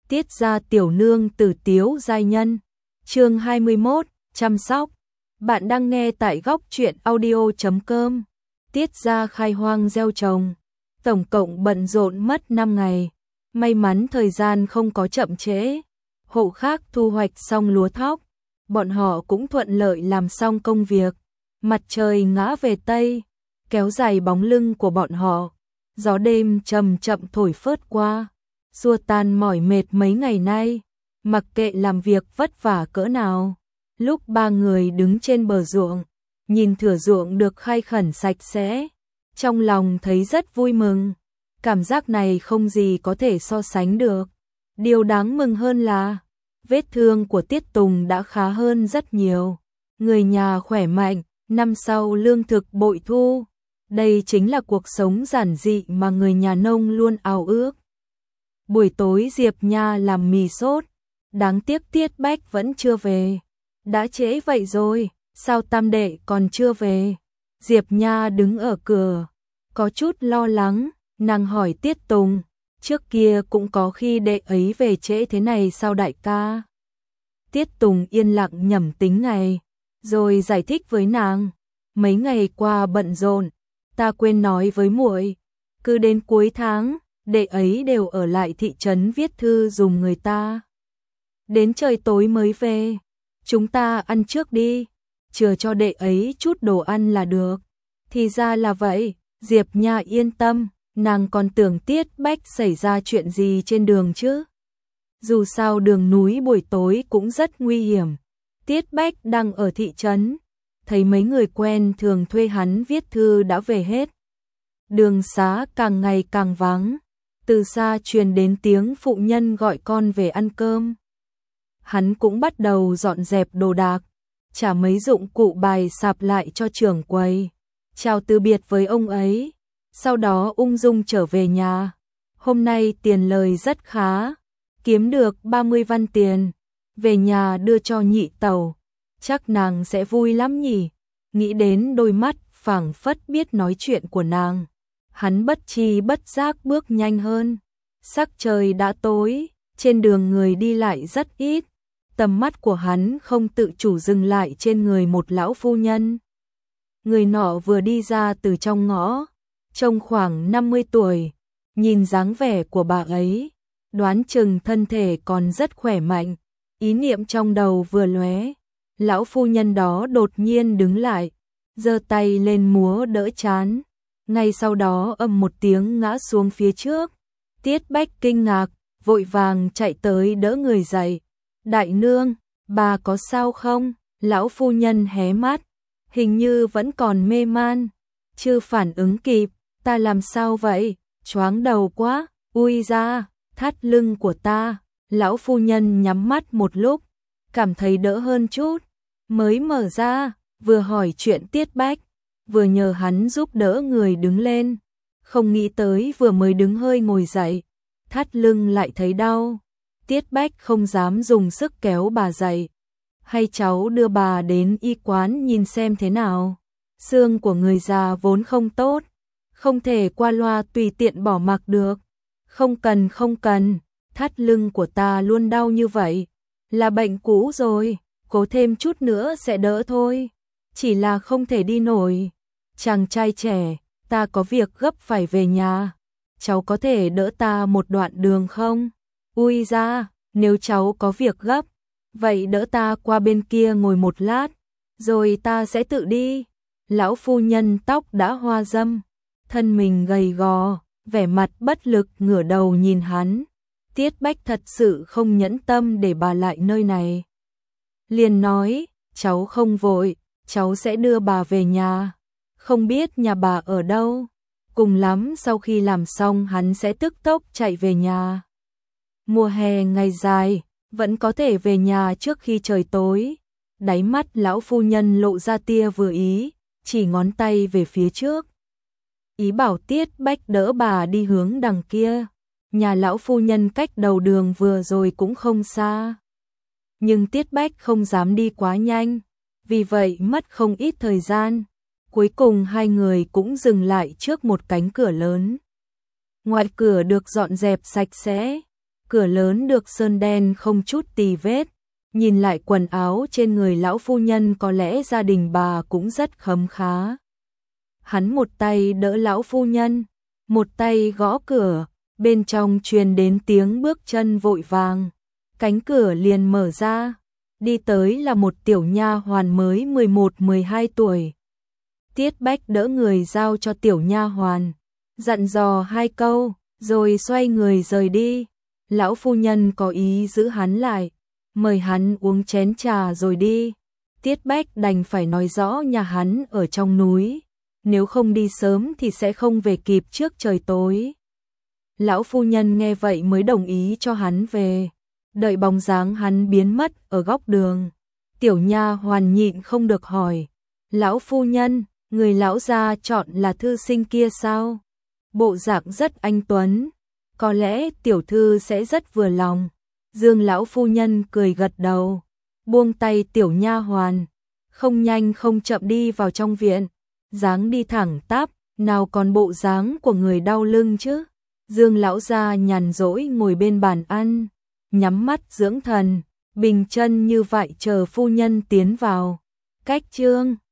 Tiết gia tiểu nương tử tiếu giai nhân. Chương 21, chăm sóc. Bạn đang nghe tại góc truyện audio.com. Tiết gia khai hoang gieo trồng, tổng cộng bận rộn mất 5 ngày. May mắn thời gian không có chậm trễ. Hộ khác thu hoạch xong lúa thóc, bọn họ cũng thuận lợi làm xong công việc. Mặt trời ngã về tây, kéo dài bóng lưng của bọn họ. Gió đêm chậm chậm thổi phớt qua, xua tan mỏi mệt mấy ngày nay. Mặc kệ làm việc vất vả cỡ nào, lúc ba người đứng trên bờ ruộng, nhìn thửa ruộng được khai khẩn sạch sẽ, trong lòng thấy rất vui mừng. Cảm giác này không gì có thể so sánh được. Điều đáng mừng hơn là vết thương của Tiết Tùng đã khá hơn rất nhiều. Người nhà khỏe mạnh, năm sau lương thực bội thu. Đây chính là cuộc sống giản dị mà người nhà nông luôn ao ước. Buổi tối Diệp Nha làm mì sốt. Đáng tiếc Tiết Bách vẫn chưa về. Đã trễ vậy rồi, sao tam đệ còn chưa về? Diệp Nha đứng ở cửa, có chút lo lắng, nàng hỏi Tiết Tùng, trước kia cũng có khi đệ ấy về trễ thế này sao đại ca? Tiết Tùng yên lặng nhẩm tính ngày, rồi giải thích với nàng, mấy ngày qua bận rộn, ta quên nói với muội, cứ đến cuối tháng, đệ ấy đều ở lại thị trấn viết thư dùng người ta. Đến trời tối mới về, chúng ta ăn trước đi, chừa cho đệ ấy chút đồ ăn là được. Thì ra là vậy, Diệp Nha yên tâm, nàng còn tưởng Tiết Bách xảy ra chuyện gì trên đường chứ. Dù sao đường núi buổi tối cũng rất nguy hiểm. Tiết Bách đang ở thị trấn, thấy mấy người quen thường thuê hắn viết thư đã về hết. Đường xá càng ngày càng vắng, từ xa truyền đến tiếng phụ nhân gọi con về ăn cơm. Hắn cũng bắt đầu dọn dẹp đồ đạc, trả mấy dụng cụ bài sạp lại cho trưởng quầy, chào từ biệt với ông ấy, sau đó ung dung trở về nhà. Hôm nay tiền lời rất khá, kiếm được 30 văn tiền, về nhà đưa cho nhị tẩu, chắc nàng sẽ vui lắm nhỉ. Nghĩ đến đôi mắt phảng phất biết nói chuyện của nàng, hắn bất tri bất giác bước nhanh hơn. Sắc trời đã tối, trên đường người đi lại rất ít. Tầm mắt của hắn không tự chủ dừng lại trên người một lão phu nhân. Người nọ vừa đi ra từ trong ngõ, trông khoảng 50 tuổi, nhìn dáng vẻ của bà ấy, đoán chừng thân thể còn rất khỏe mạnh. Ý niệm trong đầu vừa lóe, lão phu nhân đó đột nhiên đứng lại, giơ tay lên múa đỡ chán. Ngay sau đó ầm một tiếng ngã xuống phía trước. Tiết Bách kinh ngạc, vội vàng chạy tới đỡ người dậy. Đại nương, bà có sao không? Lão phu nhân hé mắt, hình như vẫn còn mê man, chưa phản ứng kịp. Ta làm sao vậy? Choáng đầu quá, ui ra, thắt lưng của ta. Lão phu nhân nhắm mắt một lúc, cảm thấy đỡ hơn chút, mới mở ra, vừa hỏi chuyện Tiết Bách, vừa nhờ hắn giúp đỡ người đứng lên. Không nghĩ tới vừa mới đứng hơi ngồi dậy, thắt lưng lại thấy đau. Tiết Bách không dám dùng sức kéo bà dậy. Hay cháu đưa bà đến y quán nhìn xem thế nào? Xương của người già vốn không tốt, không thể qua loa tùy tiện bỏ mặc được. Không cần không cần, thắt lưng của ta luôn đau như vậy, là bệnh cũ rồi, cố thêm chút nữa sẽ đỡ thôi. Chỉ là không thể đi nổi. Chàng trai trẻ, ta có việc gấp phải về nhà, cháu có thể đỡ ta một đoạn đường không? Ui ra, nếu cháu có việc gấp, vậy đỡ ta qua bên kia ngồi một lát, rồi ta sẽ tự đi. Lão phu nhân tóc đã hoa râm, thân mình gầy gò, vẻ mặt bất lực ngửa đầu nhìn hắn. Tiết Bách thật sự không nhẫn tâm để bà lại nơi này. Liền nói, cháu không vội, cháu sẽ đưa bà về nhà. Không biết nhà bà ở đâu, cùng lắm sau khi làm xong hắn sẽ tức tốc chạy về nhà. Mùa hè ngày dài, vẫn có thể về nhà trước khi trời tối. Đáy mắt lão phu nhân lộ ra tia vừa ý, chỉ ngón tay về phía trước. Ý bảo Tiết Bách đỡ bà đi hướng đằng kia. Nhà lão phu nhân cách đầu đường vừa rồi cũng không xa. Nhưng Tiết Bách không dám đi quá nhanh, vì vậy mất không ít thời gian. Cuối cùng hai người cũng dừng lại trước một cánh cửa lớn. Ngoài cửa được dọn dẹp sạch sẽ, cửa lớn được sơn đen không chút tì vết, nhìn lại quần áo trên người lão phu nhân có lẽ gia đình bà cũng rất khấm khá. Hắn một tay đỡ lão phu nhân, một tay gõ cửa, bên trong truyền đến tiếng bước chân vội vàng. Cánh cửa liền mở ra, đi tới là một tiểu nha hoàn mới 11-12 tuổi. Tiết Bách đỡ người giao cho tiểu nha hoàn, dặn dò 2 câu, rồi xoay người rời đi. Lão phu nhân có ý giữ hắn lại, mời hắn uống chén trà rồi đi. Tiết Bách đành phải nói rõ nhà hắn ở trong núi, nếu không đi sớm thì sẽ không về kịp trước trời tối. Lão phu nhân nghe vậy mới đồng ý cho hắn về. Đợi bóng dáng hắn biến mất ở góc đường, tiểu nha hoàn nhịn không được hỏi, lão phu nhân, người lão gia chọn là thư sinh kia sao? Bộ dạng rất anh tuấn, có lẽ tiểu thư sẽ rất vừa lòng. Dương lão phu nhân cười gật đầu, buông tay tiểu nha hoàn, không nhanh không chậm đi vào trong viện, dáng đi thẳng tắp, nào còn bộ dáng của người đau lưng chứ. Dương lão gia nhàn rỗi ngồi bên bàn ăn, nhắm mắt dưỡng thần, bình chân như vậy chờ phu nhân tiến vào. Cách chương